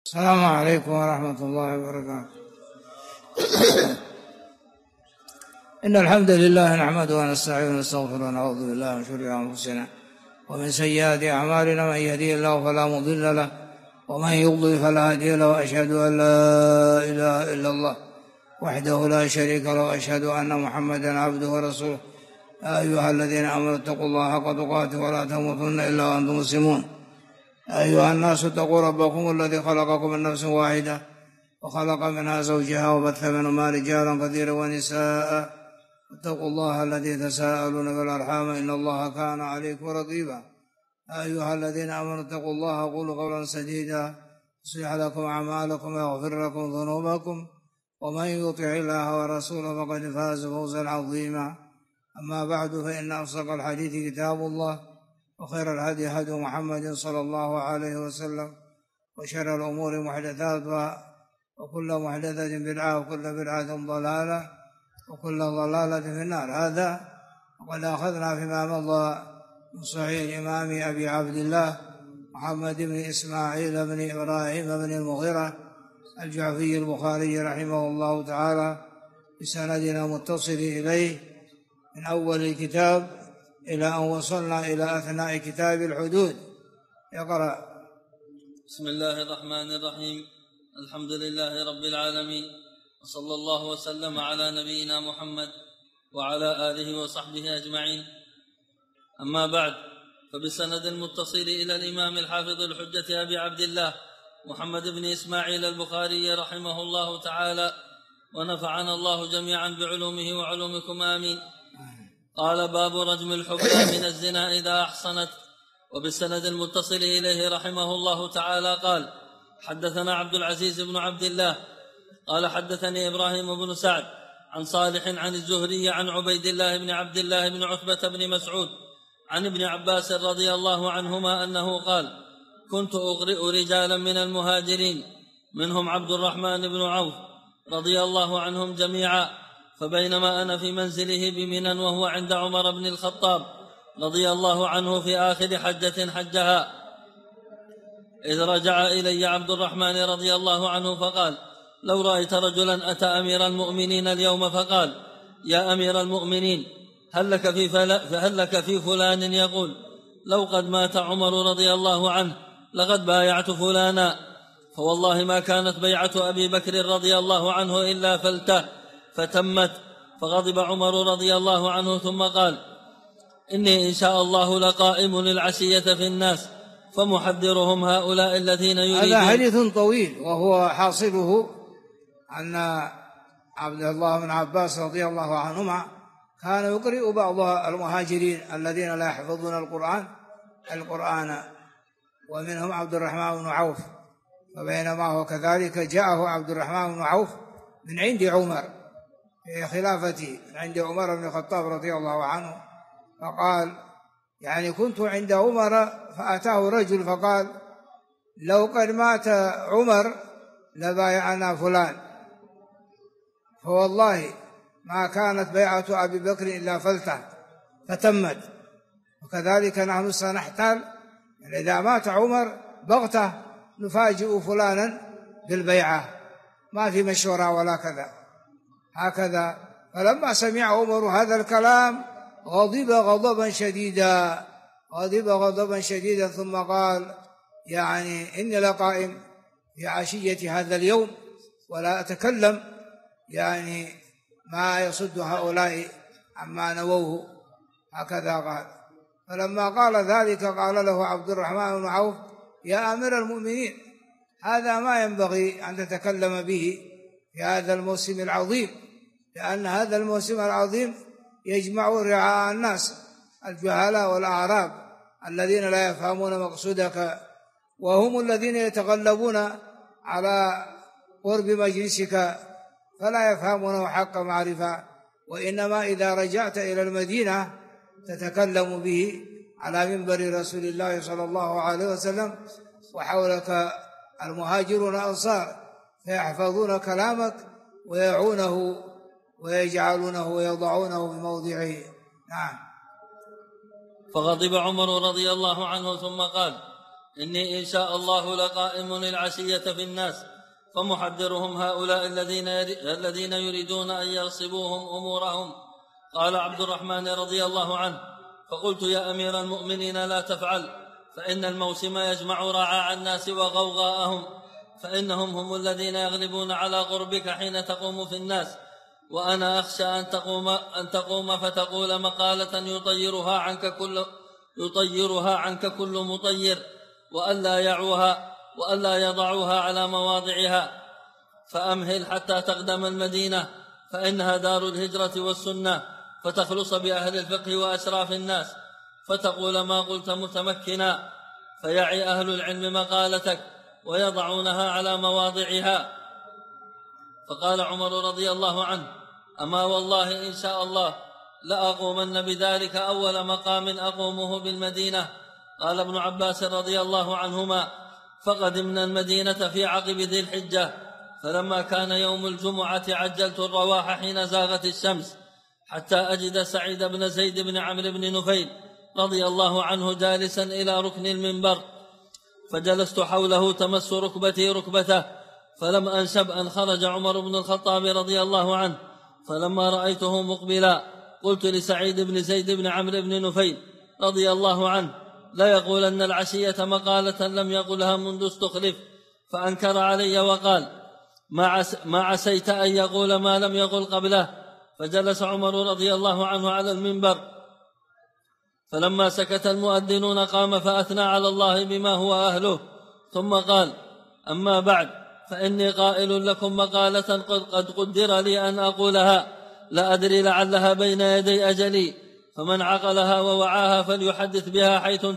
السلام عليكم ورحمة الله وبركاته. إن الحمد لله نحمده ونستعينه ونستغفره ونعوذ بالله من شرور أنفسنا ومن سيئات أعمالنا، من يهديه الله فلا مضل له ومن يضلل فلا هادي له، وأشهد أن لا إله إلا الله وحده لا شريك له، وأشهد أن محمدا عبده ورسوله. يا أيها الذين آمنوا اتقوا الله حق تقاته ولا تموتن إلا وأنتم مسلمون. يا أيها الناس اتقوا ربكم الذي خلقكم من نفس واحدة وخلق منها زوجها وبث منهما رجالا كثيرا ونساء، اتقوا الله الذي تساءلون بالأرحام إن الله كان عليكم رقيبا. يا أيها الذين آمنوا اتقوا الله وقولوا قولا سديدا يصلح لكم أعمالكم ويغفر لكم ذنوبكم، ومن يطع الله ورسوله فقد فاز فوزا عظيما. أما بعد، فإن أصدق الحديث كتاب الله، وخير الهدي هدي محمد صلى الله عليه وسلم، وشر الأمور محدثاتها، وكل محدثة بدعة، وكل بدعة ضلالة، وكل ضلالة في النار. هذا وقد أخذنا فيما مضى من صحيح الإمام أبي عبد الله محمد بن إسماعيل بن إبراهيم بن المغيرة الجعفي البخاري رحمه الله تعالى بسندنا متصل إليه من أول الكتاب إلى أن وصلنا إلى أثناء كتاب الحدود. يقرأ. بسم الله الرحمن الرحيم. الحمد لله رب العالمين، وصلى الله وسلم على نبينا محمد وعلى آله وصحبه أجمعين. أما بعد، فبسند المتصل إلى الإمام الحافظ الحجة أبي عبد الله محمد بن إسماعيل البخاري رحمه الله تعالى، ونفعنا الله جميعا بعلومه وعلومكم آمين. قال: باب رجم الحبلى من الزنا إذا أحصنت. وبالسند المتصل إليه رحمه الله تعالى قال: حدثنا عبد العزيز بن عبد الله قال: حدثني إبراهيم بن سعد عن صالح عن الزهري عن عبيد الله بن عبد الله بن عتبة بن مسعود عن ابن عباس رضي الله عنهما أنه قال: كنت أقرئ رجالا من المهاجرين منهم عبد الرحمن بن عوف رضي الله عنهم جميعا، فبينما أنا في منزله بمنى وهو عند عمر بن الخطاب رضي الله عنه في آخر حجة حجها، إذ رجع إلي عبد الرحمن رضي الله عنه فقال: لو رأيت رجلا أتى أمير المؤمنين اليوم فقال: يا أمير المؤمنين، هل لك في فلان يقول: لو قد مات عمر رضي الله عنه لقد بايعت فلانا، فوالله ما كانت بيعة أبي بكر رضي الله عنه إلا فلته فتمت. فغضب عمر رضي الله عنه ثم قال: إني إن شاء الله لقائم العشية في الناس فمحذرهم هؤلاء الذين يريدون. هذا حديث طويل، وهو حاصله أن عبد الله بن عباس رضي الله عنهما كان يقرئ بعض المهاجرين الذين لا يحفظون القرآن، ومنهم عبد الرحمن بن عوف. فبينما هو كذلك جاءه عبد الرحمن بن عوف من عند عمر في خلافته، من عند عمر بن الخطاب رضي الله عنه، فقال: يعني كنت عند عمر فأتاه رجل فقال: لو قد مات عمر لبايعنا فلان، فوالله ما كانت بيعة أبي بكر إلا فلته فتمت. وكذلك نحن سنحتال، يعني إذا مات عمر بغته نفاجئ فلانا بالبيعة، ما في مشورة ولا كذا هكذا. فلما سمع عمر هذا الكلام غضب غضبا شديدا ثم قال: يعني إني لقائم في عشية هذا اليوم ولا أتكلم، يعني ما يصد هؤلاء عما نووه، هكذا قال. فلما قال ذلك قال له عبد الرحمن بن عوف: يا أمير المؤمنين، هذا ما ينبغي أن تتكلم به في هذا الموسم العظيم، لأن هذا الموسم العظيم يجمع رعاء الناس الجهلاء والأعراب الذين لا يفهمون مقصودك، وهم الذين يتغلبون على قرب مجلسك فلا يفهمونه حق معرفة، وإنما إذا رجعت إلى المدينة تتكلم به على منبر رسول الله صلى الله عليه وسلم، وحولك المهاجرون الأنصار فيحفظون كلامك ويعونه ويجعلونه ويضعونه بموضعه. نعم. فغضب عمر رضي الله عنه ثم قال: إني إن شاء الله لقائم العشية في الناس فمحذرهم هؤلاء الذين يريدون أن يغصبوهم أمورهم. قال عبد الرحمن رضي الله عنه: فقلت يا أمير المؤمنين لا تفعل، فإن الموسم يجمع رعاع الناس وغوغاءهم، فإنهم هم الذين يغلبون على قربك حين تقوم في الناس، وأنا أخشى أن تقوم فتقول مقالة يطيرها عنك كل مطير، وألا يضعوها على مواضعها، فأمهل حتى تقدم المدينة، فإنها دار الهجرة والسنة، فتخلص بأهل الفقه وأشراف الناس، فتقول ما قلت متمكنا، فيعي أهل العلم مقالتك ويضعونها على مواضعها. فقال عمر رضي الله عنه: أما والله إن شاء الله لأقومن بذلك أول مقام أقومه بالمدينة. قال ابن عباس رضي الله عنهما: فقدمنا المدينة في عقب ذي الحجة، فلما كان يوم الجمعة عجلت الرواح حين زاغت الشمس، حتى أجد سعيد بن زيد بن عمرو بن نفيل رضي الله عنه جالسا إلى ركن المنبر، فجلست حوله تمس ركبتي ركبته، فلم أنشب أن خرج عمر بن الخطاب رضي الله عنه، فلما رأيته مقبلا قلت لسعيد بن زيد بن عمرو بن نفيل رضي الله عنه: لا يقولن العشية مقالة لم يقلها منذ استخلف. فأنكر علي وقال: ما عسيت أن يقول ما لم يقل قبله. فجلس عمر رضي الله عنه على المنبر، فلما سكت المؤذنون قام فأثنى على الله بما هو أهله، ثم قال: أما بعد، فإني قائل لكم مقالة قد قدر لي أن أقولها، لا أدري لعلها بين يدي أجلي، فمن عقلها ووعاها فليحدث بها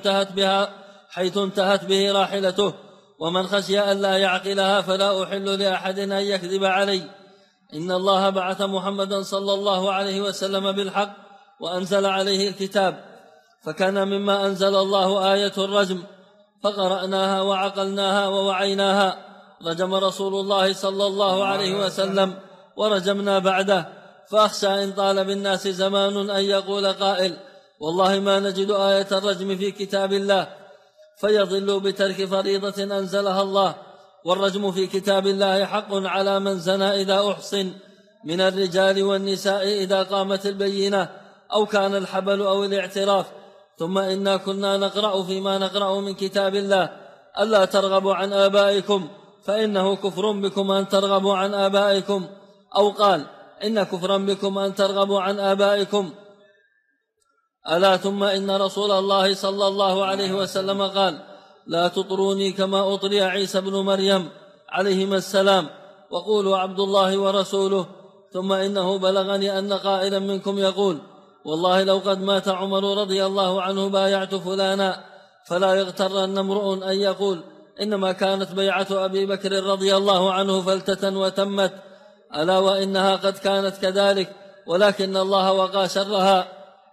حيث انتهت به راحلته، ومن خشي أن لا يعقلها فلا أحل لأحد أن يكذب علي. إن الله بعث محمدا صلى الله عليه وسلم بالحق وأنزل عليه الكتاب، فكان مما أنزل الله آية الرجم، فقرأناها وعقلناها ووعيناها، رجم رسول الله صلى الله عليه وسلم ورجمنا بعده. فأخشى إن طال بالناس زمان أن يقول قائل: والله ما نجد آية الرجم في كتاب الله، فيضل بترك فريضة أنزلها الله. والرجم في كتاب الله حق على من زنى إذا أحصن من الرجال والنساء إذا قامت البينة أو كان الحبل أو الاعتراف. ثم إنا كنا نقرأ فيما نقرأ من كتاب الله: ألا ترغبوا عن آبائكم فإنه كفر بكم أن ترغبوا عن آبائكم، أو قال: إن كفرا بكم أن ترغبوا عن آبائكم. ألا ثم إن رسول الله صلى الله عليه وسلم قال: لا تطروني كما أطري عيسى بن مريم عليهما السلام، وقولوا عبد الله ورسوله. ثم إنه بلغني أن قائلا منكم يقول: والله لو قد مات عمر رضي الله عنه بايعت فلانا، فلا يغترن امرؤ أن يقول إنما كانت بيعة أبي بكر رضي الله عنه فلتة وتمت. ألا وإنها قد كانت كذلك، ولكن الله وقى شرها.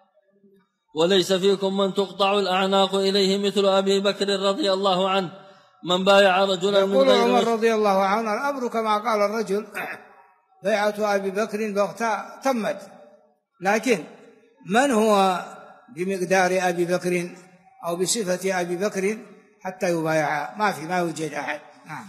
وليس فيكم من تقطع الأعناق إليه مثل أبي بكر رضي الله عنه، من بايع رجلا من غير عمر رضي الله عنه: الأمر كما قال الرجل، بيعة أبي بكر بغتة تمت، لكن من هو بمقدار أبي بكر أو بصفة أبي بكر حتى يبايع؟ ما يوجد أحد. نعم.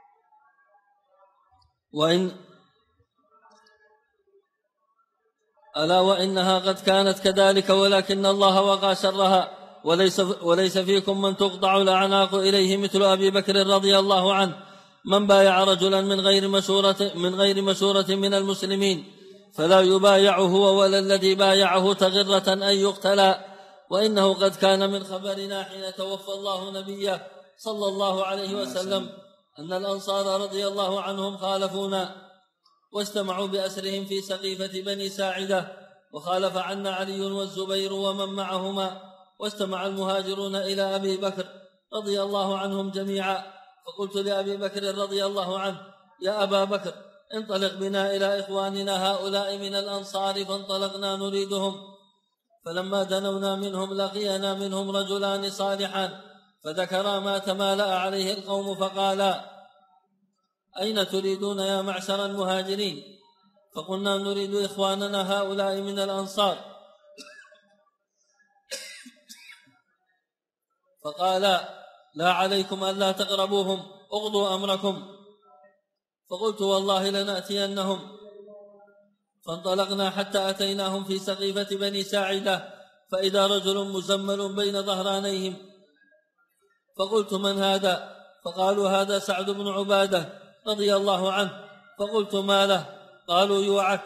ألا وإنها قد كانت كذلك، ولكن الله وقى شرها. وليس فيكم من تقطع الأعناق إليه مثل أبي بكر رضي الله عنه، من بايع رجلا من غير مشورة من المسلمين فلا يبايع هو ولا الذي بايعه تغرة أن يقتلا. وإنه قد كان من خبرنا حين توفى الله نبيه صلى الله عليه وسلم أن الأنصار رضي الله عنهم خالفونا واجتمعوا بأسرهم في سقيفة بني ساعدة، وخالف عنا علي والزبير ومن معهما، واجتمع المهاجرون إلى أبي بكر رضي الله عنهم جميعا. فقلت لأبي بكر رضي الله عنه: يا أبا بكر، انطلق بنا إلى إخواننا هؤلاء من الأنصار. فانطلقنا نريدهم، فلما دنونا منهم لقينا منهم رجلان صالحان، فذكرا ما تمالأ عليه القوم فقالا: أين تريدون يا معشر المهاجرين؟ فقلنا: نريد إخواننا هؤلاء من الأنصار. فقالا: لا عليكم ألا تقربوهم، اغضوا أمركم. فقلت والله لنأتينهم. فانطلقنا حتى أتيناهم في سقيفة بني ساعدة، فإذا رجل مزمل بين ظهرانيهم. فقلت من هذا؟ فقالوا هذا سعد بن عبادة رضي الله عنه. فقلت ما له؟ قالوا يوعك.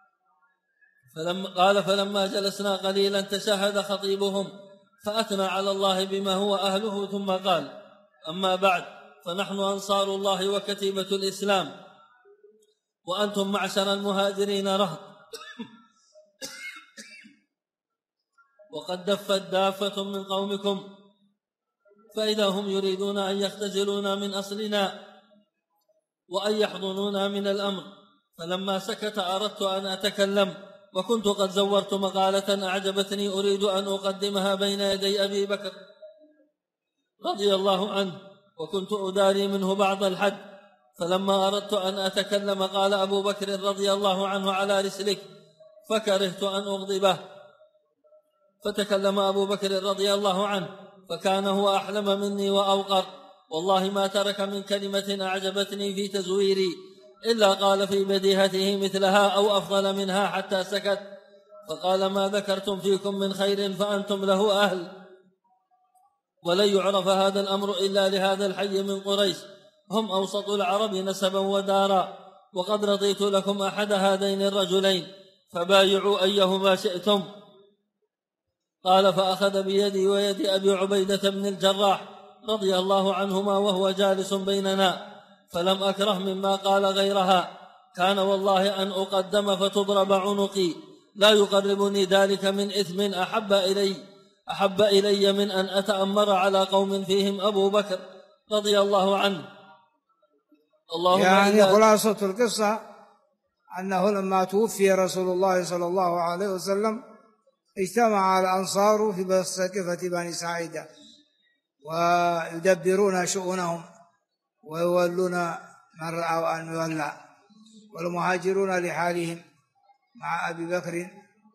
فلما جلسنا قليلا تشهد خطيبهم فأثنى على الله بما هو أهله، ثم قال: أما بعد، فنحن أنصار الله وكتيبة الإسلام، وأنتم معشر المهاجرين رهط، وقد دفت دافة من قومكم، فإذا هم يريدون أن يختزلونا من أصلنا وأن يحضنونا من الأمر. فلما سكت أردت أن أتكلم، وكنت قد زورت مقالة أعجبتني أريد أن أقدمها بين يدي أبي بكر رضي الله عنه، وكنت أداري منه بعض الحد. فلما أردت أن أتكلم قال أبو بكر رضي الله عنه: على رسلك، فكرهت أن أغضبه. فتكلم أبو بكر رضي الله عنه، فكان هو أحلم مني وأوقر، والله ما ترك من كلمة أعجبتني في تزويري إلا قال في بديهته مثلها أو أفضل منها حتى سكت. فقال: ما ذكرتم فيكم من خير فأنتم له أهل، ولن يعرف هذا الأمر إلا لهذا الحي من قريش، هم أوسط العرب نسبا ودارا، وقد رضيت لكم أحد هذين الرجلين، فبايعوا أيهما شئتم. قال: فأخذ بيدي ويد أبي عبيدة بن الجراح رضي الله عنهما وهو جالس بيننا، فلم أكره مما قال غيرها: كان والله أن أقدم فتضرب عنقي، لا يقربني ذلك من إثم أحب إلي من أن أتأمر على قوم فيهم أبو بكر رضي الله عنه. يعني خلاصة القصة أنه لما توفي رسول الله صلى الله عليه وسلم اجتمع الأنصار في سقيفة بني ساعدة ويدبرون شؤونهم ويولون من رأوا أن يولى، والمهاجرون لحالهم مع أبي بكر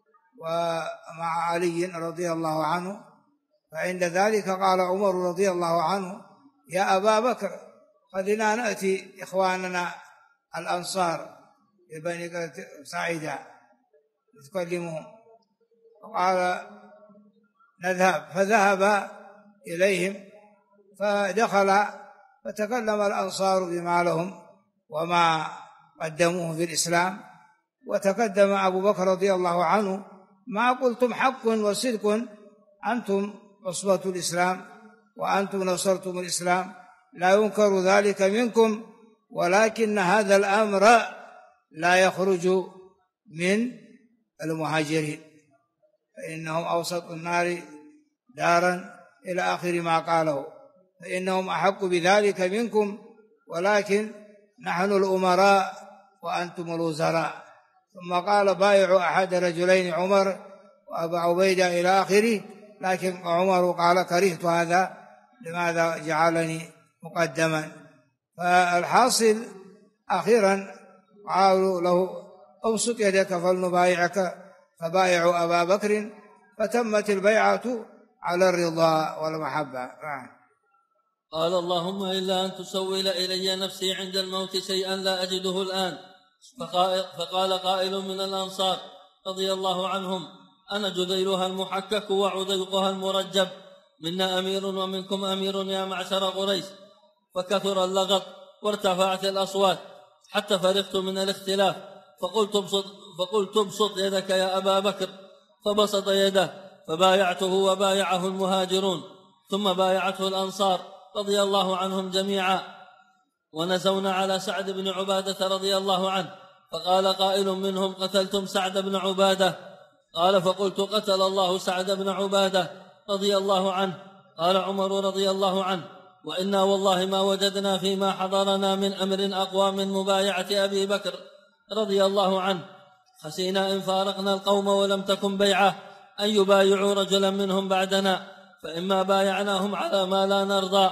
ومع علي رضي الله عنه. فعند ذلك قال عمر رضي الله عنه: يا أبا بكر، خذنا نأتي إخواننا الأنصار ببني ساعدة نتكلمهم. فقال: نذهب. فذهب إليهم فدخل فتكلم الأنصار بما لهم وما قدموه في الإسلام. وتقدم أبو بكر رضي الله عنه: ما قلتم حق وصدق، أنتم عصبة الإسلام وأنتم نصرتم الإسلام، لا ينكر ذلك منكم، ولكن هذا الأمر لا يخرج من المهاجرين، فإنهم أوسط النار دارا إلى آخر ما قاله، فإنهم أحق بذلك منكم، ولكن نحن الأمراء وأنتم الوزراء. ثم قال: بايعوا أحد رجلين، عمر وأبا عبيدة إلى آخره. لكن عمر قال: كرهت هذا، لماذا جعلني مقدما؟ فالحاصل أخيرا قالوا له: أبسط يدك فلنبايعك، فبايعوا أبا بكر، فتمت البيعة على الرضا والمحبة. قال: اللهم إلا أن تسول إلي نفسي عند الموت شيئا لا أجده الآن. فقال قائل من الأنصار رضي الله عنهم: أنا جذيلها المحكك وعذيقها المرجب، منا أمير ومنكم أمير يا معشر قريش. فكثر اللغط وارتفعت الأصوات حتى فرغت من الاختلاف، فقلت ابسط يدك يا أبا بكر، فبسط يده، فبايعته وبايعه المهاجرون، ثم بايعته الأنصار رضي الله عنهم جميعا. ونزونا على سعد بن عبادة رضي الله عنه، فقال قائل منهم: قتلتم سعد بن عبادة؟ قال: فقلت: قتل الله سعد بن عبادة رضي الله عنه. قال عمر رضي الله عنه: وإنا والله ما وجدنا فيما حضرنا من أمر أقوى من مبايعة أبي بكر رضي الله عنه، خشينا إن فارقنا القوم ولم تكن بيعة أن يبايعوا رجلا منهم بعدنا، فإما بايعناهم على ما لا نرضى،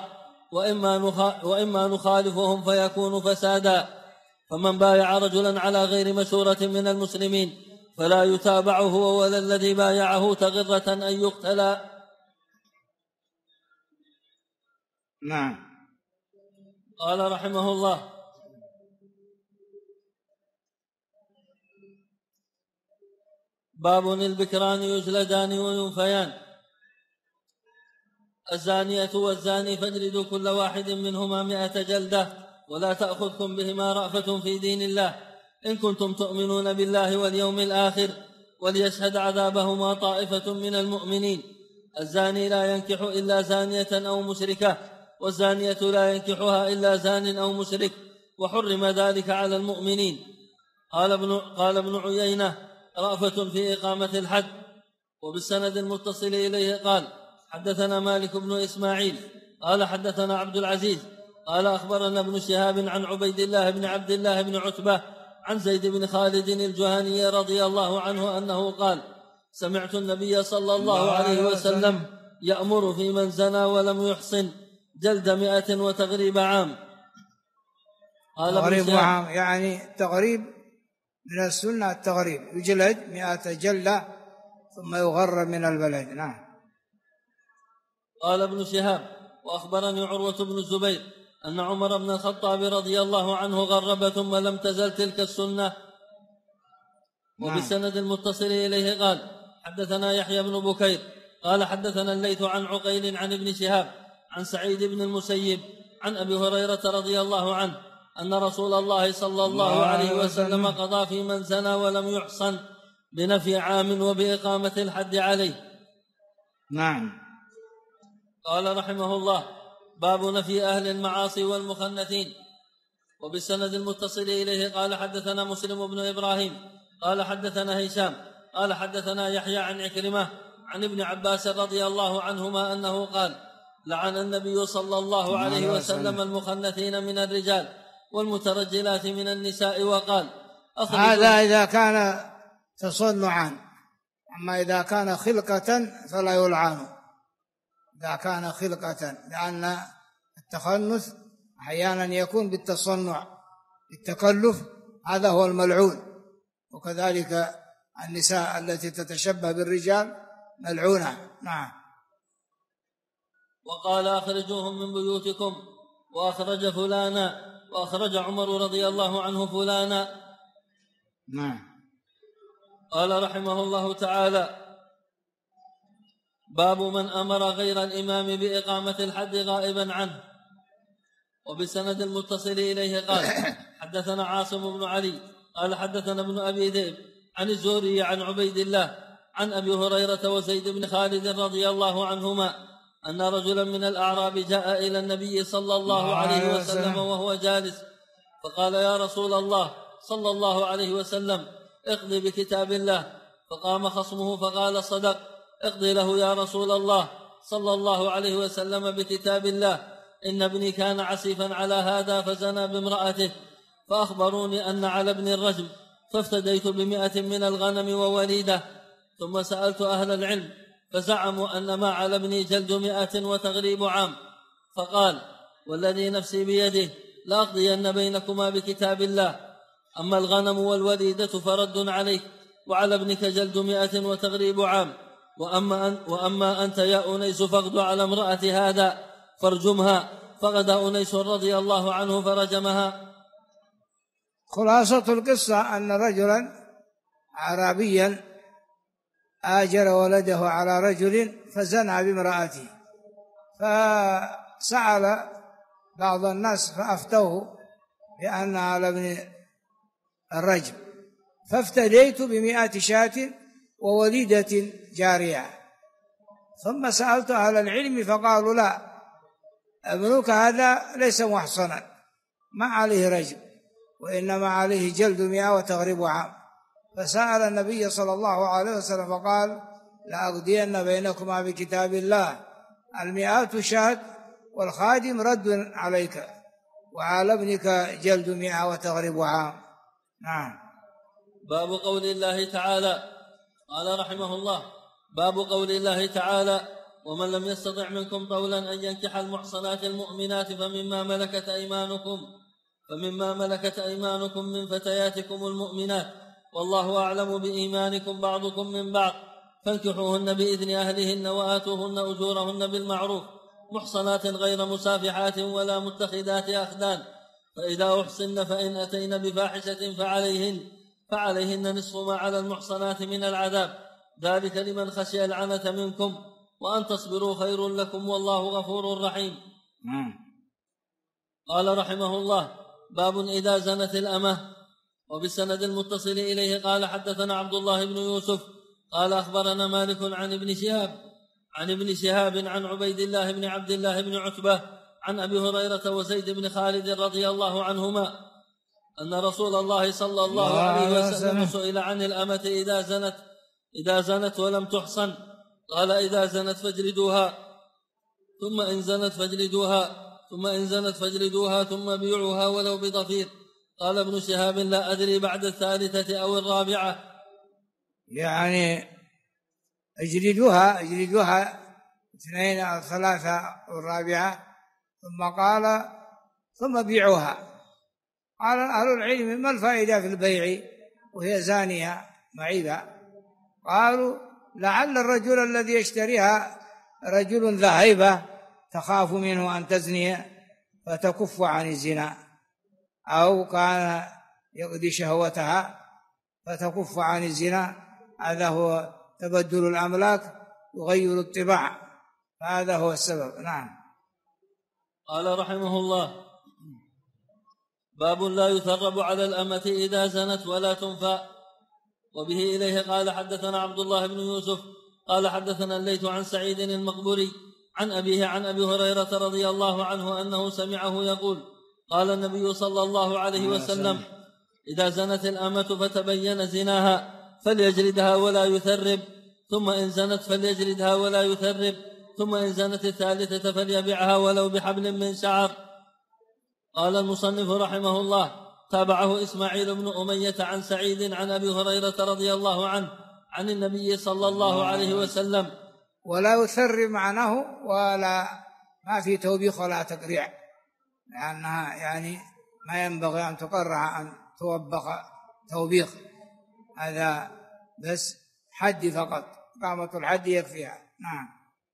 وإما نخالفهم فيكون فسادا. فمن بايع رجلا على غير مشورة من المسلمين فلا يتابعه ولا الذي بايعه تغرة أن يقتل. نعم. قال رحمه الله: باب البكران يجلدان وينفيان. الزانية والزاني فاجلدوا كل واحد منهما 100 جلدة، ولا تأخذكم بهما رأفة في دين الله إن كنتم تؤمنون بالله واليوم الآخر، وليشهد عذابهما طائفة من المؤمنين. الزاني لا ينكح إلا زانية أو مشركة، والزانية لا ينكحها إلا زان أو مشرك، وحرم ذلك على المؤمنين. قال ابن عيينة: رأفة في إقامة الحد. وبالسند المتصل إليه قال: حدثنا مالك بن إسماعيل قال حدثنا عبد العزيز قال أخبرنا ابن شهاب عن عبيد الله بن عبد الله بن عتبة عن زيد بن خالد الجهني رضي الله عنه أنه قال: سمعت النبي صلى الله عليه وسلم يأمر في من زنى ولم يحصن جلد 100 وتغريب عام. تغريب عام يعني تغريب من السنة، التغريب يجلد 100 جلدة ثم يغرب من البلد. نعم. قال ابن شهاب: وأخبرني عروة بن الزبير أن عمر بن الخطاب رضي الله عنه غرب ثم لم تزل تلك السنة. وبالسند المتصل إليه قال: حدثنا يحيى بن بكير قال حدثنا الليث عن عقيل عن ابن شهاب عن سعيد بن المسيب عن أبي هريرة رضي الله عنه أن رسول الله صلى الله عليه وسلم قضى في من زنى ولم يحصن بنفي عام وبإقامة الحد عليه. نعم. قال رحمه الله: باب نفي أهل المعاصي والمخنثين. وبالسند المتصل إليه قال حدثنا مسلم بن إبراهيم قال حدثنا هشام قال حدثنا يحيى عن عكرمة عن ابن عباس رضي الله عنهما أنه قال: لعن النبي صلى الله عليه وسلم المخنثين من الرجال والمترجلات من النساء، وقال: هذا إذا كان تصنعا، أما إذا كان خلقة فلا يلعن. إذا كان خلقة، لأن التخنث أحيانا يكون بالتصنع بالتكلف، هذا هو الملعون. وكذلك النساء التي تتشبه بالرجال ملعونة. نعم. وقال: أخرجوهم من بيوتكم، وأخرج فلانا، وأخرج عمر رضي الله عنه فلانا. نعم. قال رحمه الله تعالى: باب من أمر غير الإمام بإقامة الحد غائبا عنه. وبسند المتصل إليه قال: حدثنا عاصم بن علي قال حدثنا ابن أبي ذئب عن الزهري عن عبيد الله عن أبي هريرة وزيد بن خالد رضي الله عنهما أن رجلا من الأعراب جاء إلى النبي صلى الله عليه وسلم وهو جالس، فقال: يا رسول الله صلى الله عليه وسلم، اقض بكتاب الله. فقام خصمه فقال: صدق، اقضي له يا رسول الله صلى الله عليه وسلم بكتاب الله، إن ابني كان عسيفا على هذا فزنى بامرأته، فأخبروني أن على ابن الرجم، فافتديت ب100 من الغنم ووليدة، ثم سألت أهل العلم فزعموا أن ما على ابني جلد 100 وتغريب عام. فقال: والذي نفسي بيده لأقضين بينكما بكتاب الله، أما الغنم والوليدة فرد عليك، وعلى ابنك جلد 100 وتغريب عام، وأما أنت يا أنيس فاغد على امرأة هذا فارجمها. فغدا أنيس رضي الله عنه فرجمها. خلاصة القصة أن رجلا أعرابيا آجر ولده على رجل فزنى بامرأته، فسأل بعض الناس فأفتوه بأن على ابن الرجم، فافتديت ب100 شاة ووليدة جارية. ثم سألت أهل العلم فقالوا: لا، ابنك هذا ليس محصنا، ما عليه رجم، وإنما عليه جلد 100 وتغريب عام. فسأل النبي صلى الله عليه وسلم فقال: لأقضين بينكما بكتاب الله، 100 شاة والخادم رد عليك، وعلى ابنك جلد 100 وتغريب عام. نعم. باب قول الله تعالى. قال رحمه الله: باب قول الله تعالى: ومن لم يستطع منكم طولا أن ينكح المحصنات المؤمنات فمما ملكت أيمانكم من فتياتكم المؤمنات، والله أعلم بإيمانكم بعضكم من بعض، فانكحوهن بإذن أهلهن وآتوهن أجورهن بالمعروف، محصنات غير مسافحات ولا متخذات أخدان، فإذا أحصن فإن أتين بفاحشة فعليهن نصف ما على المحصنات من العذاب، ذلك لمن خشي العنة منكم، وأن تصبروا خير لكم والله غفور رحيم. قال رحمه الله: باب إذا زنت الأمة. وبالسند المتصل إليه قال حدثنا عبد الله بن يوسف قال أخبرنا مالك عن ابن شهاب عن عبيد الله بن عبد الله بن عتبة عن أبي هريرة وزيد بن خالد رضي الله عنهما أن رسول الله صلى الله عليه وسلم سئل عن الأمة إذا زنت ولم تحصن، قال: إذا زنت فاجلدوها، ثم إن زنت فاجلدوها ثم بيعوها ولو بضفير. قال ابن شهاب: لا أدري بعد الثالثة أو الرابعة. يعني اجلدوها 2 أو 3 والرابعة، ثم قال: ثم بيعوها. قال أهل العلم: ما الفائدة في البيع وهي زانية معيبة؟ قالوا: لعل الرجل الذي يشتريها رجل ذا هيبة تخاف منه أن تزني فتكف عن الزنا، أو كان يقضي شهوتها فتكف عن الزنا. هذا هو تبدل الأملاك يغير الطباع، فهذا هو السبب. نعم. قال رحمه الله: باب لا يثرب على الأمة إذا زنت ولا تنفى. وبه إليه قال حدثنا عبد الله بن يوسف قال حدثنا الليث عن سعيد المقبري عن أبيه عن أبي هريرة رضي الله عنه أنه سمعه يقول: قال النبي صلى الله عليه وسلم: إذا زنت الأمة فتبين زناها فليجلدها ولا يثرب، ثم إن زنت فليجلدها ولا يثرب، ثم إن زنت الثالثة فليبيعها ولو بحبل من شعر. قال المصنف رحمه الله: تابعه إسماعيل بن أمية عن سعيد عن أبي هريرة رضي الله عنه عن النبي صلى الله عليه وسلم. ولا يثرب معناه ولا ما في توبيخ ولا تقريع، لأنها يعني ما ينبغي أن تقرع أن توبخ توبيخ، هذا بس حد فقط، قامة الحد يكفيها. نعم.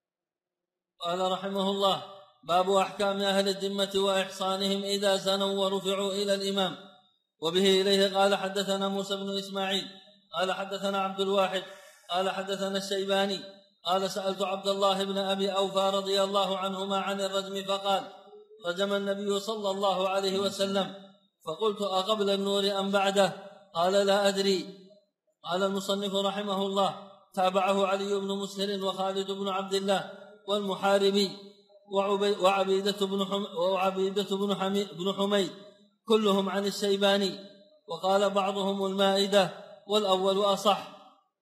قال رحمه الله: باب أحكام أهل الذمة وإحصانهم إذا زنوا ورفعوا إلى الإمام. وبه إليه قال حدثنا موسى بن إسماعيل قال حدثنا عبد الواحد قال حدثنا الشيباني قال: سألت عبد الله بن أبي أوفى رضي الله عنهما عن الرجم فقال: رجم النبي صلى الله عليه وسلم، فقلت: أقبل النور أم بعده؟ قال: لا أدري. قال المصنف رحمه الله: تابعه علي بن مسهر وخالد بن عبد الله والمحاربي وعبيدة بن حميد كلهم عن الشيباني، وقال بعضهم المائدة والأول أصح.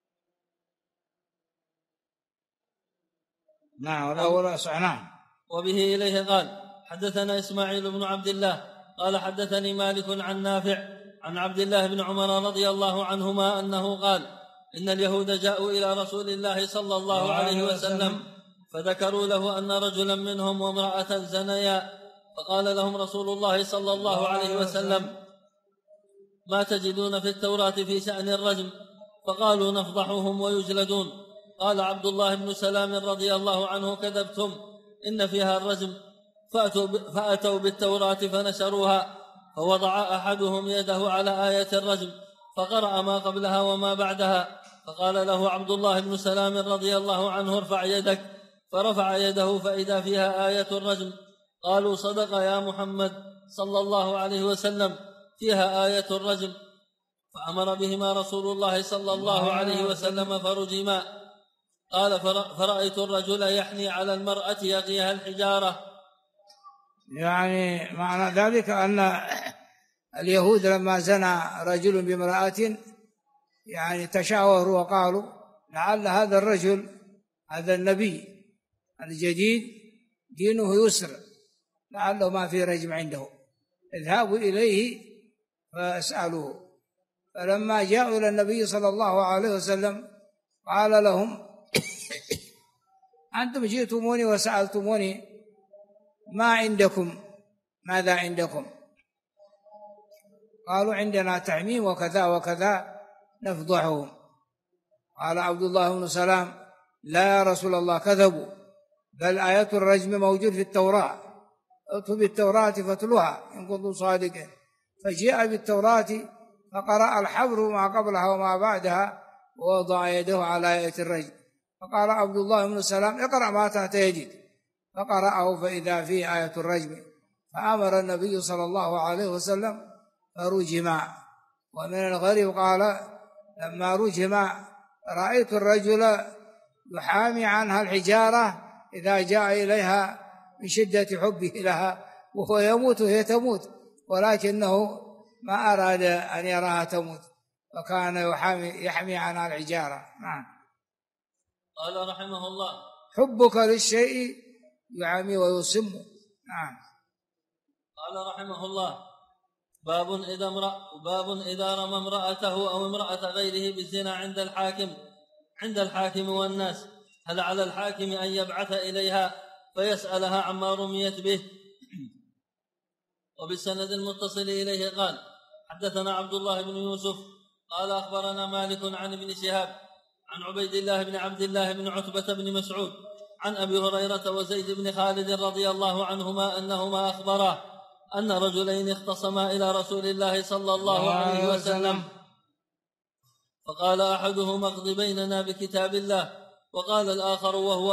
نعم، والأول أصح. نعم. وبه إليه قال حدثنا إسماعيل بن عبد الله قال حدثني مالك عن نافع عن عبد الله بن عمر رضي الله عنهما أنه قال: إن اليهود جاءوا إلى رسول الله صلى الله عليه وسلم فذكروا له أن رجلا منهم وامرأة زنيا، فقال لهم رسول الله صلى الله عليه وسلم: ما تجدون في التوراة في شأن الرجم؟ فقالوا: نفضحهم ويجلدون. قال عبد الله بن سلام رضي الله عنه: كذبتم، إن فيها الرجم. فأتوا بالتوراة فنشروها، فوضع أحدهم يده على آية الرجم فقرأ ما قبلها وما بعدها، فقال له عبد الله بن سلام رضي الله عنه: ارفع يدك. فرفع يده فإذا فيها آية الرجم. قالوا: صدق يا محمد صلى الله عليه وسلم، فيها آية الرجم. فأمر بهما رسول الله صلى الله عليه وسلم فرجما. قال: فرأيت الرجل يحني على المرأة يغيها الحجارة. يعني معنى ذلك أن اليهود لما زنى رجل بامرأة يعني تشاوروا وقالوا: لعل هذا الرجل، هذا النبي الجديد دينه يسر، لعله ما في رجم عنده، اذهبوا إليه فاسألوه. فلما جاءوا إلى النبي صلى الله عليه وسلم قال لهم: أنتم جئتموني وسألتموني ما عندكم، ماذا عندكم؟ قالوا: عندنا تعميم وكذا وكذا نفضحهم. قال عبد الله بن سلام: لا يا رسول الله، كذبوا، بل آية الرجم موجود في التوراة، ائتوا بالتوراة فاتلوها إن كنتم صادقين. فجاء بالتوراة فقرأ الحبر ما قبلها وما بعدها ووضع يده على آية الرجم، فقال عبد الله بن سلام اقرأ ما تحت يدك، فقرأه فإذا فيه آية الرجم، فأمر النبي صلى الله عليه وسلم فرجم. ومن الغريب قال لما رجم رأيت الرجل يحامي عنها الحجارة إذا جاء إليها من شدة حبه لها، وهو يموت وهي تموت، ولكنه ما أراد أن يراها تموت، وكان يحمي عنها الحجارة. نعم. قال رحمه الله حبك للشيء يعمي ويسم. نعم. قال رحمه الله باب إذا رمى امرأته أو امرأة غيره بالزنا عند الحاكم والناس، هل على الحاكم أن يبعث إليها فيسألها عما رميت به؟ وبالسند المتصل إليه قال حدثنا عبد الله بن يوسف قال أخبرنا مالك عن ابن شهاب عن عبيد الله بن عبد الله بن عتبة بن مسعود عن أبي هريرة وزيد بن خالد رضي الله عنهما أنهما أخبراه أن رجلين اختصما إلى رسول الله صلى الله عليه وسلم، فقال أحدهما اقض بيننا بكتاب الله، وقال الآخر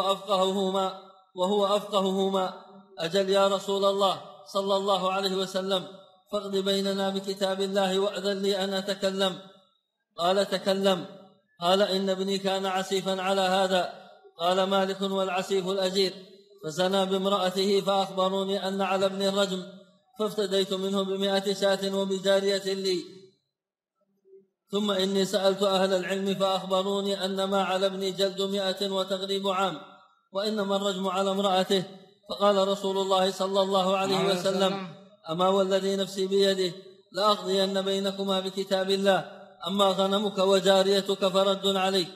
وهو أفقههما أجل يا رسول الله صلى الله عليه وسلم، فاقض بيننا بكتاب الله وأذن لي أن أتكلم. قال تكلم. قال إن ابني كان عسيفا على هذا. قال مالك والعسيف الأجير، فزنى بامرأته فأخبروني أن على ابن الرجم، فافتديت منه ب100 شاة وبجارية لي. ثم إني سألت أهل العلم فأخبروني أن ما على ابني جلد 100 وتغريب عام، وإنما الرجم على امرأته. فقال رسول الله صلى الله عليه وسلم أما والذي نفسي بيده لأقضين بينكما بكتاب الله، أما غنمك وجاريتك فرد عليك.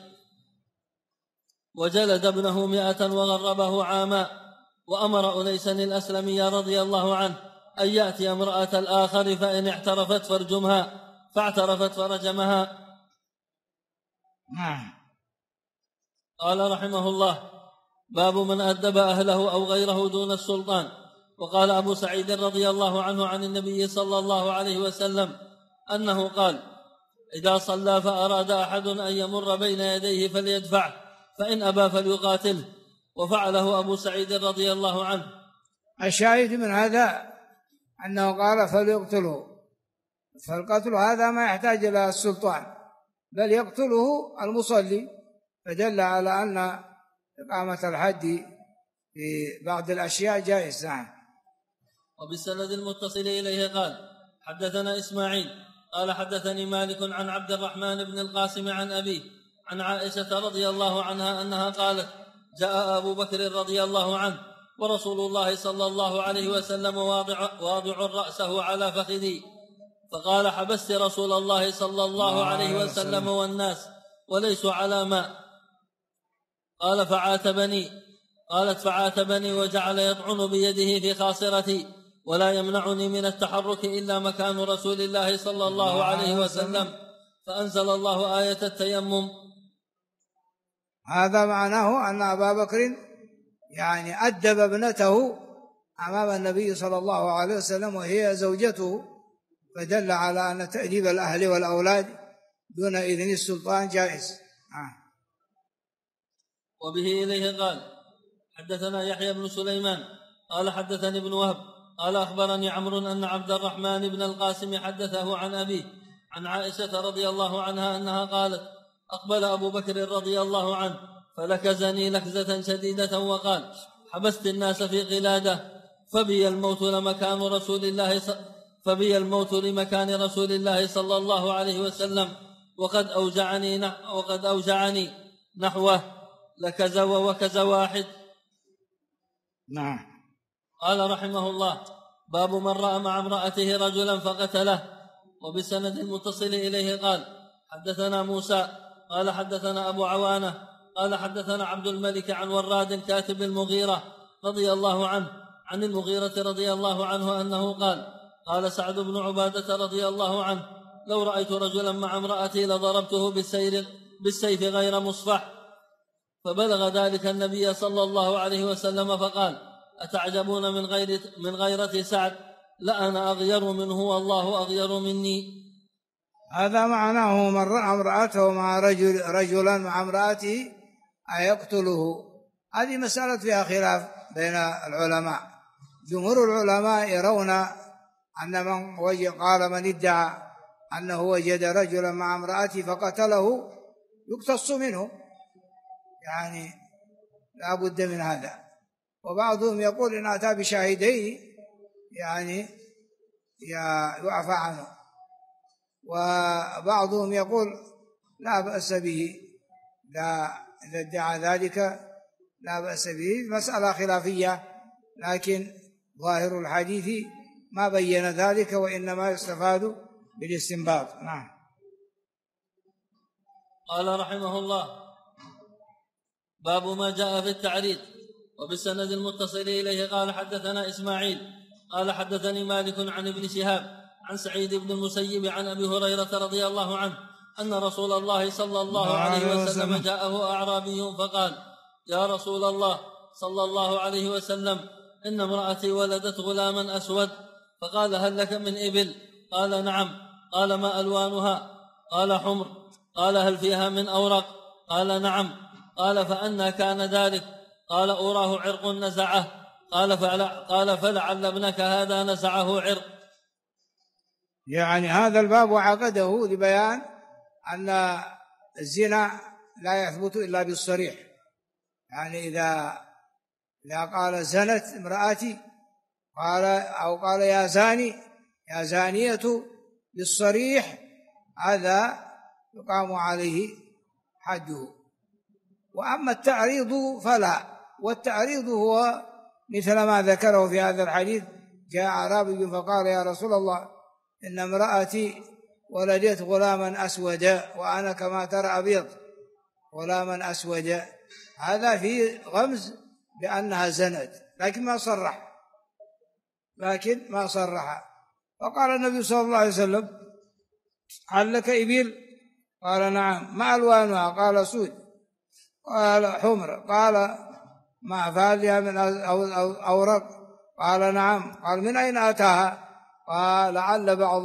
وجلد ابنه 100 وغربه عاما. وأمر أنيسا الأسلمي رضي الله عنه أن يأتي امرأة الآخر فإن اعترفت فارجمها، فاعترفت فرجمها. قال رحمه الله باب من أدب أهله أو غيره دون السلطان. وقال أبو سعيد رضي الله عنه عن النبي صلى الله عليه وسلم أنه قال إذا صلى فأراد أحد أن يمر بين يديه فليدفعه، فإن أبى فليقاتله. وفعله أبو سعيد رضي الله عنه. الشاهد من هذا أنه قال فليقتله، فالقتل هذا ما يحتاج إلى السلطان، بل يقتله المصلي، فدل على أن إقامة الحد في بعض الأشياء جائز. وبالسند المتصل إليه قال حدثنا إسماعيل قال حدثني مالك عن عبد الرحمن بن القاسم عن أبيه عن عائشة رضي الله عنها أنها قالت جاء أبو بكر رضي الله عنه ورسول الله صلى الله عليه وسلم واضع رأسه على فخذي، فقال حبست رسول الله صلى الله عليه وسلم والناس وليسوا على ماء. قالت فعاتبني وجعل يطعن بيده في خاصرتي، ولا يمنعني من التحرك إلا مكان رسول الله صلى الله عليه وسلم، فأنزل الله آية التيمم. هذا معناه أن أبا بكر يعني أدب ابنته أمام النبي صلى الله عليه وسلم وهي زوجته، فدل على أن تأديب الأهل والأولاد دون إذن السلطان جائز. وبه إليه قال حدثنا يحيى بن سليمان قال حدثني ابن وهب قال أخبرني عمرو أن عبد الرحمن بن القاسم حدثه عن أبيه عن عائشة رضي الله عنها أنها قالت أقبل أبو بكر رضي الله عنه فلكزني لكزة شديدة وقال حبست الناس في قلادة، فبي الموت لمكان رسول الله صلى الله عليه وسلم، وقد أوجعني نحوه لكذا وكذا واحد. قال رحمه الله باب من رأى مع امرأته رجلا فقتله. وبسند المتصل إليه قال حدثنا موسى قال حدثنا أبو عوانة قال حدثنا عبد الملك عن وراد كاتب المغيرة رضي الله عنه عن المغيرة رضي الله عنه أنه قال سعد بن عبادة رضي الله عنه لو رأيت رجلا مع امرأتي لضربته بالسيف غير مصفح. فبلغ ذلك النبي صلى الله عليه وسلم فقال: أتعجبون من غيرة سعد؟ لأنا أغير منه والله أغير مني. هذا معناه من رأى امرأته مع رجلا مع امرأته أيقتله. هذه مسألة فيها خلاف بين العلماء. جمهور العلماء يرون أن من ادعى أنه وجد رجلا مع امرأته فقتله يقتص منه، يعني لا بد من هذا. وبعضهم يقول إن أتى بشاهدين يعني يعفى عنه، وبعضهم يقول لا بأس به، لا إذا ادعى ذلك لا بأس به. مسألة خلافية، لكن ظاهر الحديث ما بين ذلك، وإنما يستفاد بالاستنباط. نعم. قال رحمه الله: باب ما جاء في التعريض. وبالسند المتصل إليه قال حدثنا إسماعيل قال حدثني مالك عن ابن شهاب عن سعيد بن المسيب عن أبي هريرة رضي الله عنه أن رسول الله صلى الله عليه وسلم جاءه أعرابي فقال: يا رسول الله صلى الله عليه وسلم، إن امرأتي ولدت غلاما أسود. فقال: هل لك من إبل؟ قال: نعم. قال: ما ألوانها؟ قال: حمر. قال: هل فيها من أورق؟ قال: نعم. قال: فأنى كان ذلك؟ قال: أراه عرق نزعه. قال: فلعل ابنك هذا نزعه عرق. يعني هذا الباب عقده لبيان أن الزنا لا يثبت إلا بالصريح. يعني إذا قال زنت امرأتي قال يا زاني يا زانية بالصريح، هذا يقام عليه حده. وأما التعريض فلا، والتعريض هو مثل ما ذكره في هذا الحديث: جاء أعرابي فقال: يا رسول الله، إن امرأتي ولدت غلاما أسودا وأنا كما ترى أبيض، غلاما أسودا. هذا فيه غمز بأنها زنت، لكن ما صرح. فقال النبي صلى الله عليه وسلم: هل لك إبل؟ قال: نعم. ما ألوانها؟ قال: سود. قال: حمر. قال: ما فعلها من أورق؟ قال: نعم. قال: من أين أتاها؟ قال: لعل بعض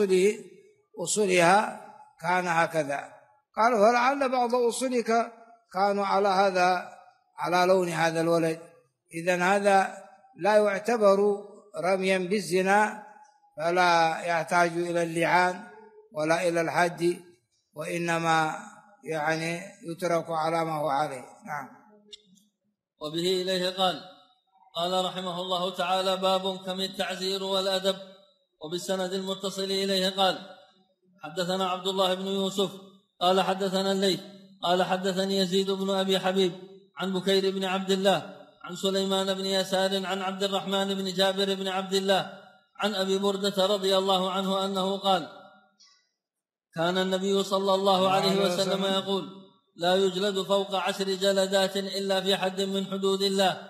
أصولها كان هكذا. قال: فلعل بعض أصولك كانوا على هذا، على لون هذا الولد. إذن هذا لا يعتبر رميا بالزنا، فلا يحتاج إلى اللعان ولا إلى الحد، وإنما يعني يترك على ما هو عليه. نعم. وبه إليه قال رحمه الله تعالى: باب كم التعزير والأدب. وبالسند المتصل إليه قال حدثنا عبد الله بن يوسف قال حدثنا الليث قال حدثني يزيد بن أبي حبيب عن بكير بن عبد الله عن سليمان بن يسار عن عبد الرحمن بن جابر بن عبد الله عن أبي بردة رضي الله عنه أنه قال: كان النبي صلى الله عليه وسلم يقول: لا يجلد فوق 10 جلدات إلا في حد من حدود الله.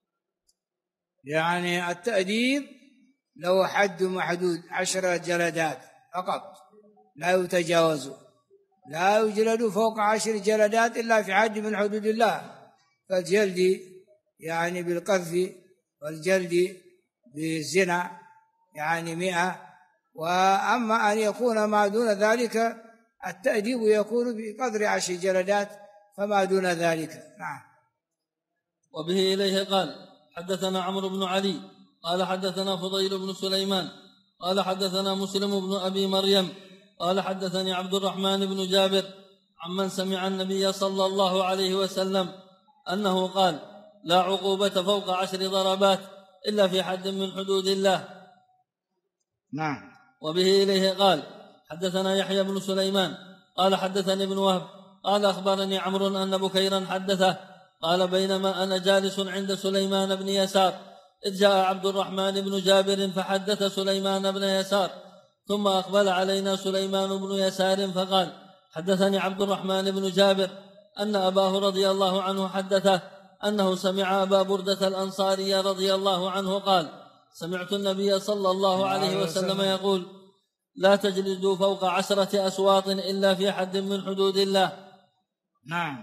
يعني التأديب له حد محدود 10 جلدات فقط، لا يتجاوز. لا يجلد فوق 10 جلدات إلا في حد من حدود الله، فالجلد يعني بالقذف، والجلد بالزنا يعني 100. وأما أن يكون ما دون ذلك التأديب يكون بقدر 10 جلدات فما دون ذلك. نعم. وبه إليه قال حدثنا عمرو بن علي قال حدثنا فضيل بن سليمان قال حدثنا مسلم بن أبي مريم قال حدثني عبد الرحمن بن جابر عمن سمع النبي صلى الله عليه وسلم أنه قال: لا عقوبة فوق 10 ضربات إلا في حد من حدود الله. نعم. وبه إليه قال حدثنا يحيى بن سليمان قال حدثني ابن وهب قال أخبرني عمرو أن بكيرا حدثه قال: بينما أنا جالس عند سليمان بن يسار إذ جاء عبد الرحمن بن جابر فحدث سليمان بن يسار، ثم أقبل علينا سليمان بن يسار فقال: حدثني عبد الرحمن بن جابر أن أباه رضي الله عنه حدثه أنه سمع أبا بردة الأنصاري رضي الله عنه قال: سمعت النبي صلى الله عليه وسلم يقول: لا تجلدوا فوق 10 أسواط إلا في حد من حدود الله. نعم.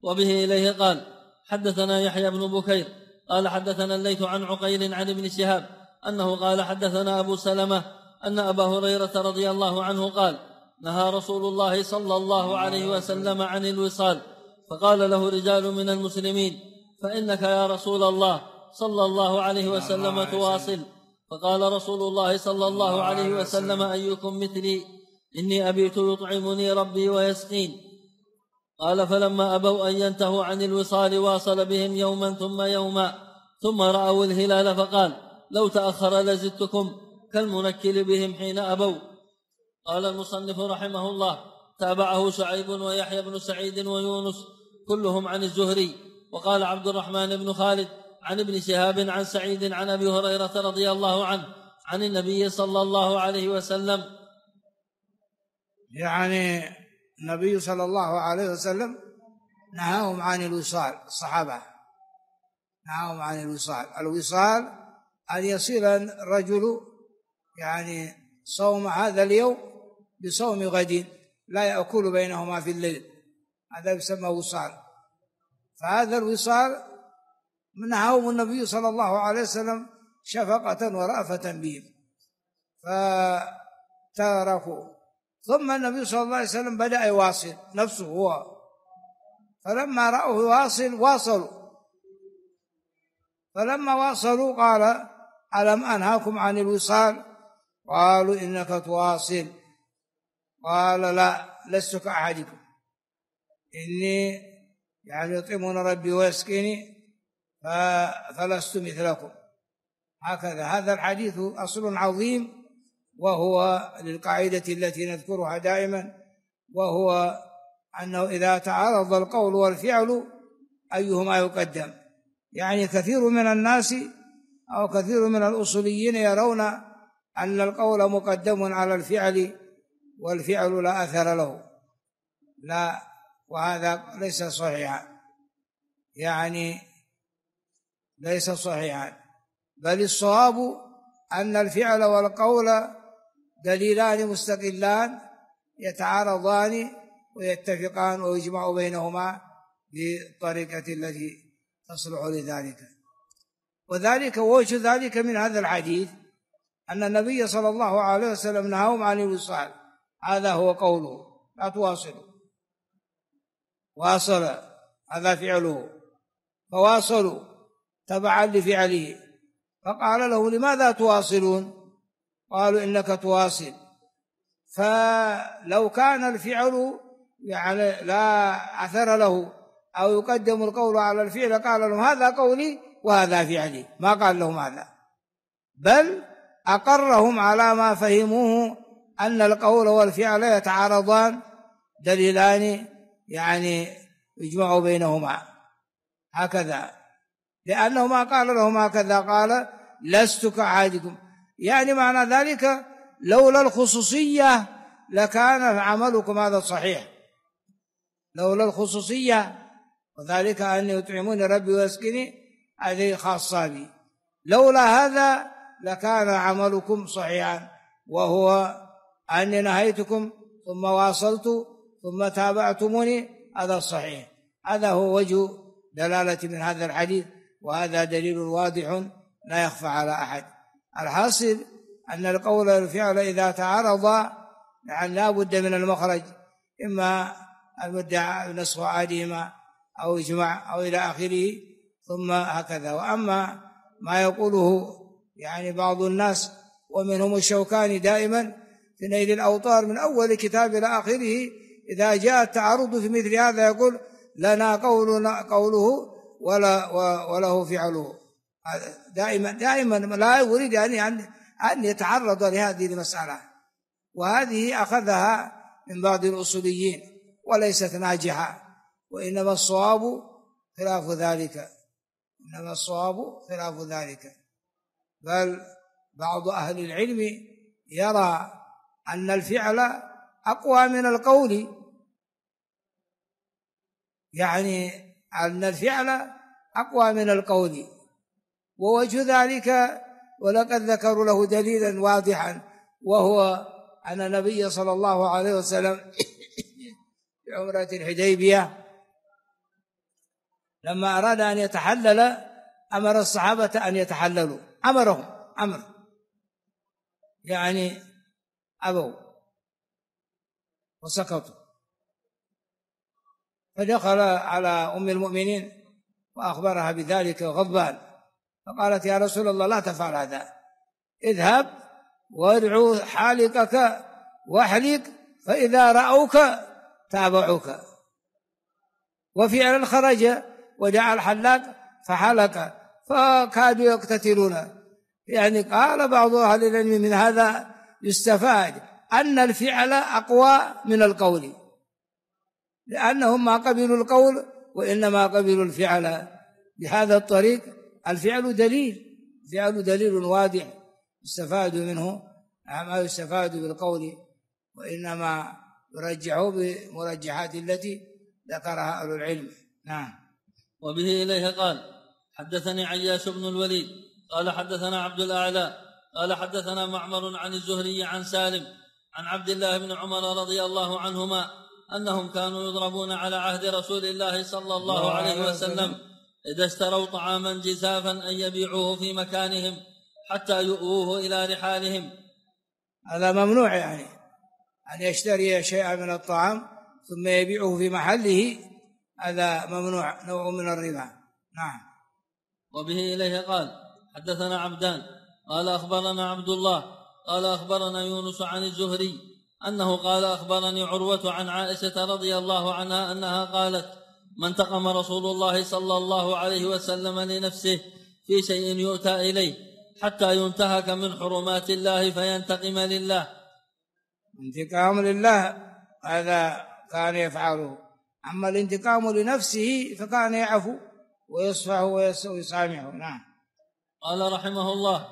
وبه إليه قال: حدثنا يحيى بن بكير قال حدثنا الليث عن عقيل عن ابن شهاب أنه قال حدثنا أبو سلمة أن أبا هريرة رضي الله عنه قال: نهى رسول الله صلى الله عليه وسلم عن الوصال، فقال له رجال من المسلمين: فإنك يا رسول الله صلى الله عليه وسلم تواصل. فقال رسول الله صلى الله عليه وسلم: أيكم مثلي؟ إني أبيت يطعمني ربي ويسقين. قال: فلما أبوا أن ينتهوا عن الوصال واصل بهم يوما ثم يوما، ثم رأوا الهلال فقال: لو تأخر لزدتكم، كالمنكل بهم حين أبوا. قال المصنف رحمه الله: تابعه شعيب ويحيى بن سعيد ويونس كلهم عن الزهري. وقال عبد الرحمن بن خالد عن ابن شهاب عن سعيد عن أبي هريرة رضي الله عنه عن النبي صلى الله عليه وسلم. يعني النبي صلى الله عليه وسلم نهاهم عن الوصال، الصحابة نهاهم عن الوصال. الوصال أن يصير الرجل يعني صوم هذا اليوم بصوم غد، لا يأكل بينهما في الليل، هذا يسمى وصال. فهذا الوصال نهاهم النبي صلى الله عليه وسلم شفقة ورأفة بهم فتركوا. ثم النبي صلى الله عليه وسلم بدأ يواصل نفسه هو، فلما رأوه يواصل واصلوا، فلما واصلوا قال: ألم أنهاكم عن الوصال؟ قالوا: إنك تواصل. قال: لا، لست كأحدكم، إني يعني يطعمون ربي ويسقيني فلست مثلكم. هكذا. هذا الحديث أصل عظيم، وهو للقاعدة التي نذكرها دائما، وهو أنه إذا تعارض القول والفعل أيهما يقدم. يعني كثير من الناس أو كثير من الأصوليين يرون أن القول مقدم على الفعل والفعل لا أثر له، لا، وهذا ليس صحيحا، يعني ليس صحيحا، بل الصواب أن الفعل والقول دليلان مستقلان يتعارضان ويتفقان ويجمع بينهما بالطريقة التي تصلح لذلك. وذلك وجه ذلك من هذا الحديث أن النبي صلى الله عليه وسلم نهاهم عن الوصال، هذا هو قوله: لا تواصلوا. واصل هذا فعله، فواصلوا تبعا لفعله، فقال له: لماذا تواصلون؟ قالوا: إنك تواصل. فلو كان الفعل يعني لا أثر له أو يقدم القول على الفعل قال لهم: هذا قولي وهذا فعلي، ما قال لهم هذا، بل أقرهم على ما فهموه أن القول والفعل يتعارضان، دليلان يعني يجمع بينهما، هكذا. لأنه ما قال لهم هكذا، قال: لست كأحدكم، يعني معنى ذلك لولا الخصوصية لكان عملكم هذا صحيح، لولا الخصوصية، وذلك أن يطعمون ربي ويسقيني هذه خاصة بي، لولا هذا لكان عملكم صحيحا، وهو أني نهيتكم ثم واصلت ثم تابعتموني، هذا صحيح. هذا هو وجه دلالة من هذا الحديث، وهذا دليل واضح لا يخفى على أحد. الحاصل أن القول والفعل إذا تعارضا يعني لا بد من المخرج، إما المدعى نسخ أحدهما أو إجماع أو إلى آخره، ثم هكذا. وأما ما يقوله يعني بعض الناس ومنهم الشوكاني دائما في نيل الأوطار من أول كتاب إلى آخره، إذا جاء التعارض في مثل هذا يقول: لنا قوله وله فعله. دائما لا يريد أن يتعرض لهذه المسألة، وهذه أخذها من بعض الأصوليين وليست ناجحة، وإنما الصواب خلاف ذلك، إنما الصواب خلاف ذلك. بل بعض أهل العلم يرى أن الفعل أقوى من القول، يعني أن الفعل أقوى من القول، ووجه ذلك ولقد ذكروا له دليلا واضحا، وهو أن النبي صلى الله عليه وسلم في عمرة الحديبية لما أراد أن يتحلل أمر الصحابة أن يتحللوا، أمرهم أمر، يعني أبوا وسكتوا. فدخل على أم المؤمنين وأخبرها بذلك غضبان، فقالت يا رسول الله لا تفعل هذا، اذهب وادعو حالقك واحلق فإذا رأوك تابعوك. وفعلا خرج ودعا الحلاق فحلق، فكادوا يقتتلون. يعني قال بعض أهل العلم من هذا يستفاد أن الفعل أقوى من القول، لأنهم ما قبلوا القول وإنما قبلوا الفعل. بهذا الطريق الفعل دليل، الفعل دليل واضح يستفاد منه ما يستفاد بالقول، وإنما يرجحوا بمرجحات التي ذكرها أهل العلم. نعم. وبه إليه قال حدثني عياش بن الوليد قال حدثنا عبد الأعلى قال حدثنا معمر عن الزهري عن سالم عن عبد الله بن عمر رضي الله عنهما أنهم كانوا يضربون على عهد رسول الله صلى الله عليه وسلم إذا اشتروا طعاما جزافا أن يبيعوه في مكانهم حتى يؤوه إلى رحالهم. هذا ممنوع، يعني أن يشتري شيئا من الطعام ثم يبيعه في محله، هذا ممنوع، نوع من الربا. نعم. وبه إليه قال حدثنا عبدان قال أخبرنا عبد الله قال أخبرنا يونس عن الزهري أنه قال أخبرني عروة عن عائشة رضي الله عنها أنها قالت ما انتقم رسول الله صلى الله عليه وسلم لنفسه في شيء يؤتى إليه حتى ينتهك من حرمات الله فينتقم لله. انتقام لله هذا كان يفعله، أما الانتقام لنفسه فكان يعفو ويصفح ويسامحه. نعم. قال رحمه الله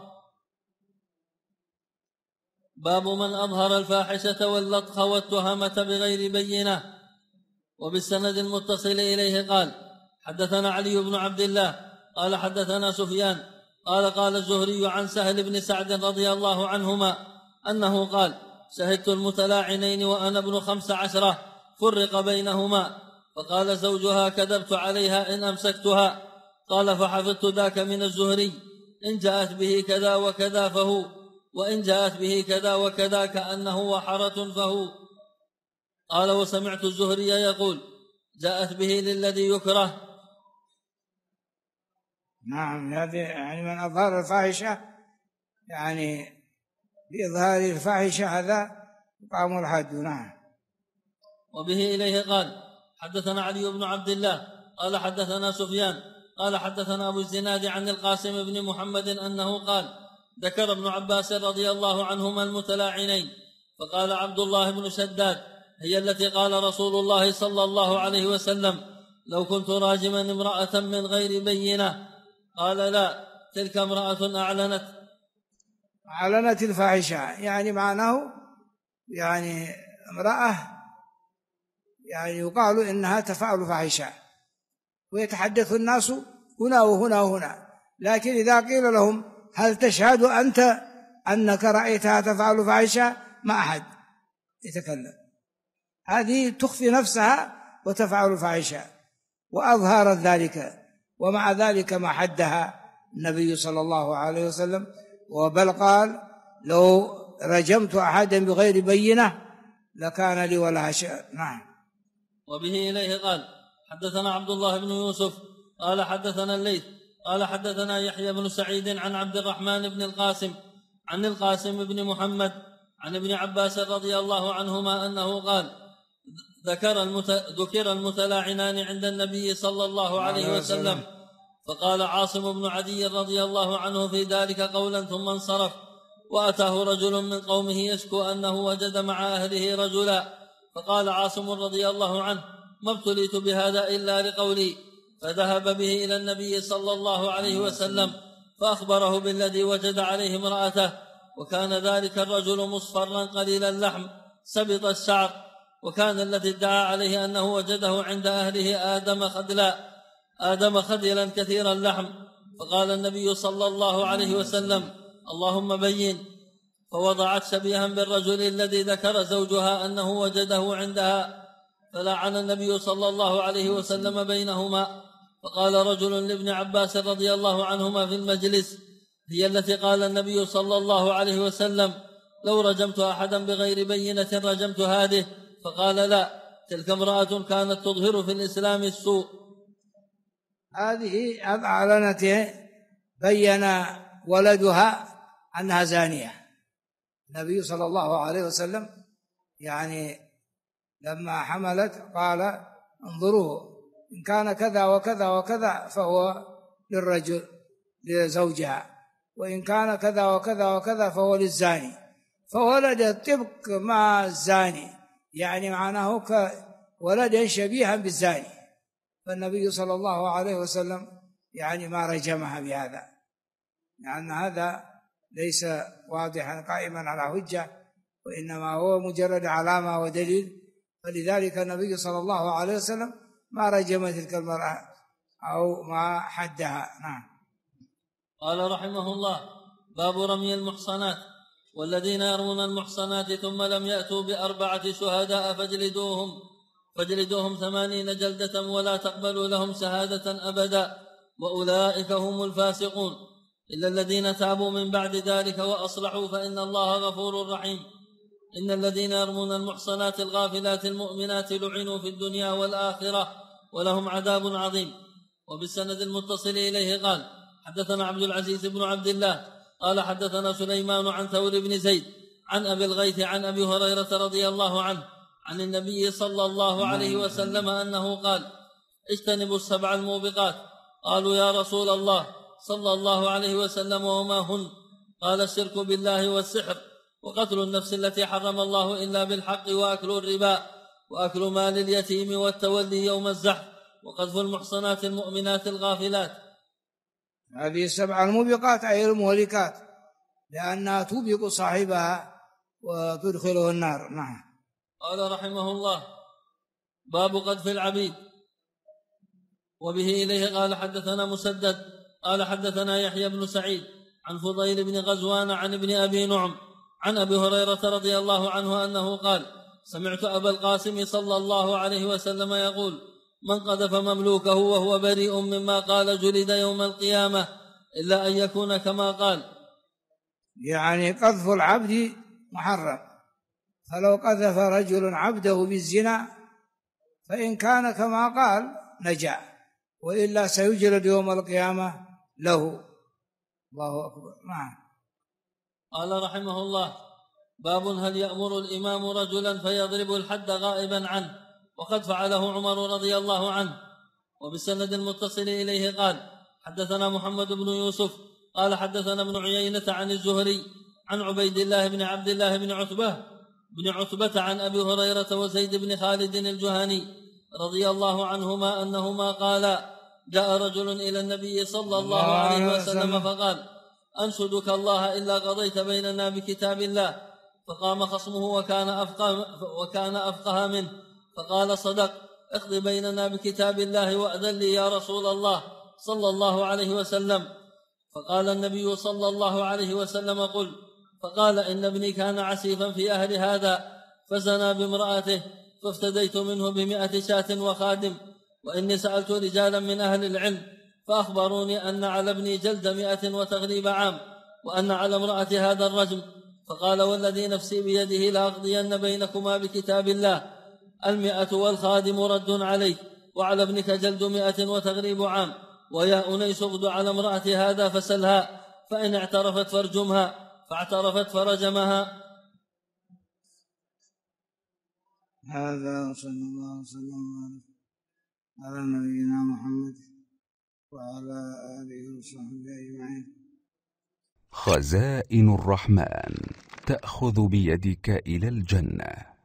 باب من أظهر الفاحشة واللطخ والتهمة بغير بينة. وبالسند المتصل إليه قال حدثنا علي بن عبد الله قال حدثنا سفيان قال الزهري عن سهل بن سعد رضي الله عنهما أنه قال شهدت المتلاعنين وأنا ابن 15 فرق بينهما، فقال زوجها كذبت عليها إن أمسكتها، قال فحفظت ذاك من الزهري إن جاءت به كذا وكذا فهو، وإن جاءت به كذا وكذا كأنه وحرة فهو. قال وسمعت الزهري يقول جاءت به للذي يكره. نعم. هذه يعني من أظهر الفاحشة، يعني بإظهار الفاحشة هذا يقام الحد. نعم. وبه إليه قال حدثنا علي بن عبد الله قال حدثنا سفيان قال حدثنا أبو الزناد عن القاسم بن محمد أنه قال ذكر ابن عباس رضي الله عنهما المتلاعنين، فقال عبد الله بن شداد هي التي قال رسول الله صلى الله عليه وسلم لو كنت راجما امرأة من غير بينة، قال لا تلك امرأة أعلنت الفاحشة، يعني معناه يعني امرأة يعني يقال إنها تفعل فاحشة ويتحدث الناس هنا وهنا وهنا، لكن إذا قيل لهم هل تشهد أنت أنك رأيتها تفعل فاحشة ما أحد يتكلم. هذه تخفي نفسها وتفعل فاحشة وأظهرت ذلك، ومع ذلك ما حدها النبي صلى الله عليه وسلم، وبل قال لو رجمت أحدا بغير بينة لكان لي ولها شأن. نعم. وبه إليه قال حدثنا عبد الله بن يوسف قال حدثنا الليث قال حدثنا يحيى بن سعيد عن عبد الرحمن بن القاسم عن القاسم بن محمد عن ابن عباس رضي الله عنهما أنه قال ذكر المتلاعنان عند النبي صلى الله عليه وسلم، فقال عاصم بن عدي رضي الله عنه في ذلك قولا ثم انصرف، وأتاه رجل من قومه يشكو أنه وجد مع أهله رجلا، فقال عاصم رضي الله عنه ما ابتليت بهذا إلا لقولي، فذهب به إلى النبي صلى الله عليه وسلم فأخبره بالذي وجد عليه امرأته، وكان ذلك الرجل مصفرا قليل اللحم سبط الشعر، وكان الذي ادعى عليه أنه وجده عند أهله آدم خدلا كثير اللحم، فقال النبي صلى الله عليه وسلم اللهم بين، فوضعت شبيها بالرجل الذي ذكر زوجها أنه وجده عندها، فلعن النبي صلى الله عليه وسلم بينهما، فقال رجل لابن عباس رضي الله عنهما في المجلس: هي التي قال النبي صلى الله عليه وسلم: لو رجمت أحدا بغير بينة رجمت هذه؟ فقال: لا، تلك امرأة كانت تظهر في الإسلام السوء. هذه أعلنت بين ولدها أنها زانية. النبي صلى الله عليه وسلم يعني لما حملت قال: انظروا، إن كان كذا وكذا وكذا فهو للرجل لزوجها، وإن كان كذا وكذا وكذا فهو للزاني. فولدت طبق مع الزاني، يعني معناه كولد شبيها بالزاني. فالنبي صلى الله عليه وسلم يعني ما رجمها بهذا، لأن هذا ليس واضحا قائما على حجة، وإنما هو مجرد علامة ودليل. فلذلك النبي صلى الله عليه وسلم ما رجم تلك المرأة أو ما حدها. نعم. قال رحمه الله: باب رمي المحصنات. والذين يرمون المحصنات ثم لم يأتوا ب4 شهداء فاجلدوهم 80 جلدة ولا تقبلوا لهم شهادة أبدا، وأولئك هم الفاسقون، إلا الذين تابوا من بعد ذلك وأصلحوا فإن الله غفور رحيم. إن الذين يرمون المحصنات الغافلات المؤمنات لعنوا في الدنيا والآخرة ولهم عذاب عظيم. وبالسند المتصل إليه قال: حدثنا عبد العزيز بن عبد الله قال حدثنا سليمان عن ثور بن زيد عن أبي الغيث عن أبي هريرة رضي الله عنه عن النبي صلى الله عليه وسلم أنه قال: اجتنبوا 7 الموبقات. قالوا: يا رسول الله صلى الله عليه وسلم وما هن؟ قال: الشرك بالله والسحر، وقتل النفس التي حرم الله إلا بالحق، وأكل الربا، وأكل مال اليتيم، والتولي يوم الزحف، وقذف المحصنات المؤمنات الغافلات. هذه 7 الموبقات أي المهلكات، لأنها توبق صاحبها وتدخله النار. نعم. قال رحمه الله: باب قذف العبيد. وبه إليه قال حدثنا مسدد قال حدثنا يحيى بن سعيد عن فضيل بن غزوان عن ابن أبي نعم عن أبي هريرة رضي الله عنه أنه قال: سمعت أبا القاسم صلى الله عليه وسلم يقول: من قذف مملوكه وهو بريء مما قال جلد يوم القيامة، إلا أن يكون كما قال. يعني قذف العبد محرم، فلو قذف رجل عبده بالزنا فإن كان كما قال نجا، وإلا سيجلد يوم القيامة له. الله أكبر. نعم. قال رحمه الله: باب هل يأمر الإمام رجلا فيضرب الحد غائبا عنه، وقد فعله عمر رضي الله عنه. وبالسند المتصل إليه قال: حدثنا محمد بن يوسف قال حدثنا ابن عيينة عن الزهري عن عبيد الله بن عبد الله بن عتبة عن أبي هريرة وزيد بن خالد الجهني رضي الله عنهما أنهما قالا: جاء رجل إلى النبي صلى الله عليه وسلم فقال: أنشدك الله إلا قضيت بيننا بكتاب الله. فقام خصمه وكان أفقه منه فقال: صدق، اقض بيننا بكتاب الله وأذن لي يا رسول الله صلى الله عليه وسلم. فقال النبي صلى الله عليه وسلم: قل. فقال: إن ابني كان عسيفا في أهل هذا فزنى بامرأته، فافتديت منه ب100 شاة وخادم، وإني سألت رجالا من أهل العلم فأخبروني أن على ابني جلد 100 وتغريب عام، وأن على امرأة هذا الرجم. فقال: والذي نفسي بيده لأقضين بينكما بكتاب الله، 100 والخادم رد عليه، وعلى ابنك جلد 100 وتغريب عام. ويا أنيس اغد على امرأة هذا فسلها، فإن اعترفت فارجمها، فاعترفت فرجمها. هذا صلى الله وسلم على نبينا محمد وعلى آله وصحبه أجمعين. خزائن الرحمن تأخذ بيدك إلى الجنة.